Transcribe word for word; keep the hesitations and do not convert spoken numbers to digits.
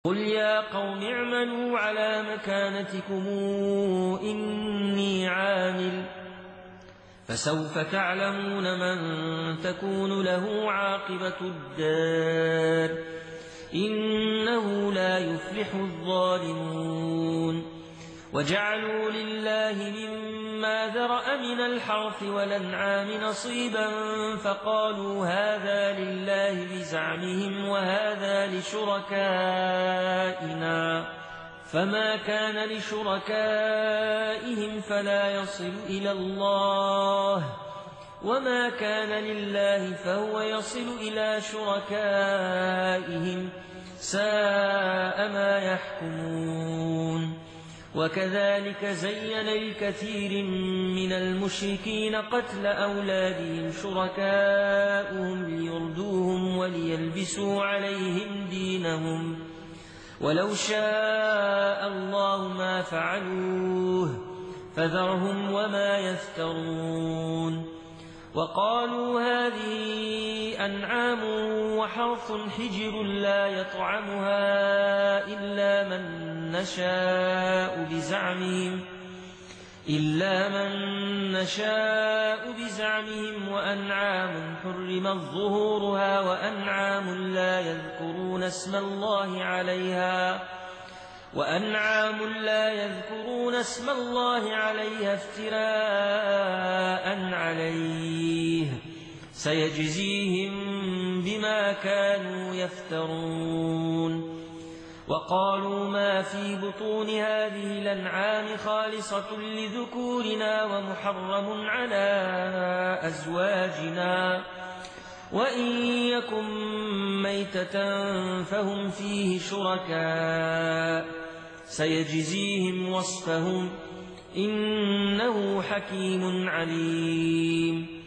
قل يا قوم اعملوا على مكانتكم إني عامل فسوف تعلمون من تكون له عاقبة الدار إنه لا يفلح الظالمون وجعلوا لله مما ذرأ من الحرث والأنعام نصيبا فقالوا هذا لله بزعمهم وهذا لشركائنا فما كان لشركائهم فلا يصل إلى الله وما كان لله فهو يصل إلى شركائهم ساء ما يحكمون وكذلك زين لكثير من المشركين قتل أولادهم شركاؤهم ليردوهم وليلبسوا عليهم دينهم ولو شاء الله ما فعلوه فذرهم وما يفترون وقالوا هذه أنعام وحرث حجر لا يطعمها إلا من نشاء بزعمهم إلا من نشاء بزعمهم وأنعام حرمت ظهورها وأنعام لا يذكرون اسم الله عليها وأنعام لا يذكرون اسم الله عليها افتراء عليه سيجزيهم بما كانوا يفترون وقالوا ما في بطون هذه الأنعام خالصة لذكورنا ومحرم على أزواجنا وإن يكن ميتة فهم فيه شركاء سيجزيهم وصفهم إنه حكيم عليم